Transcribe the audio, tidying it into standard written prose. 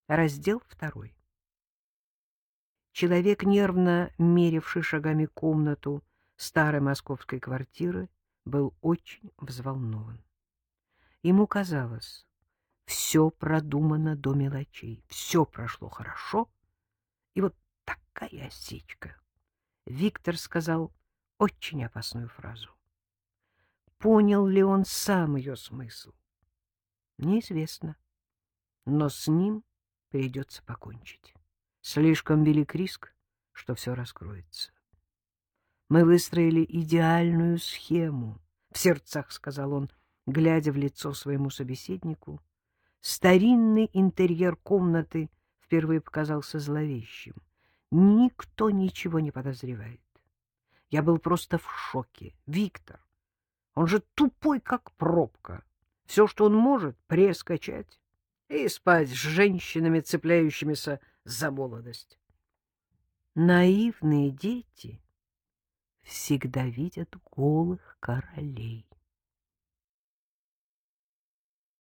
Раздел 2. Человек, нервно меривший шагами комнату старой московской квартиры, был очень взволнован. Ему казалось, все продумано до мелочей, все прошло хорошо, и вот такая осечка. Виктор сказал очень опасную фразу. Понял ли он сам ее смысл? Неизвестно, но с ним придется покончить. Слишком велик риск, что все раскроется. Мы выстроили идеальную схему, — в сердцах сказал он, глядя в лицо своему собеседнику. Старинный интерьер комнаты впервые показался зловещим. Никто ничего не подозревает. Я был просто в шоке. Виктор, он же тупой, как пробка. Все, что он может, пресс качать и спать с женщинами, цепляющимися за молодость. Наивные дети всегда видят голых королей.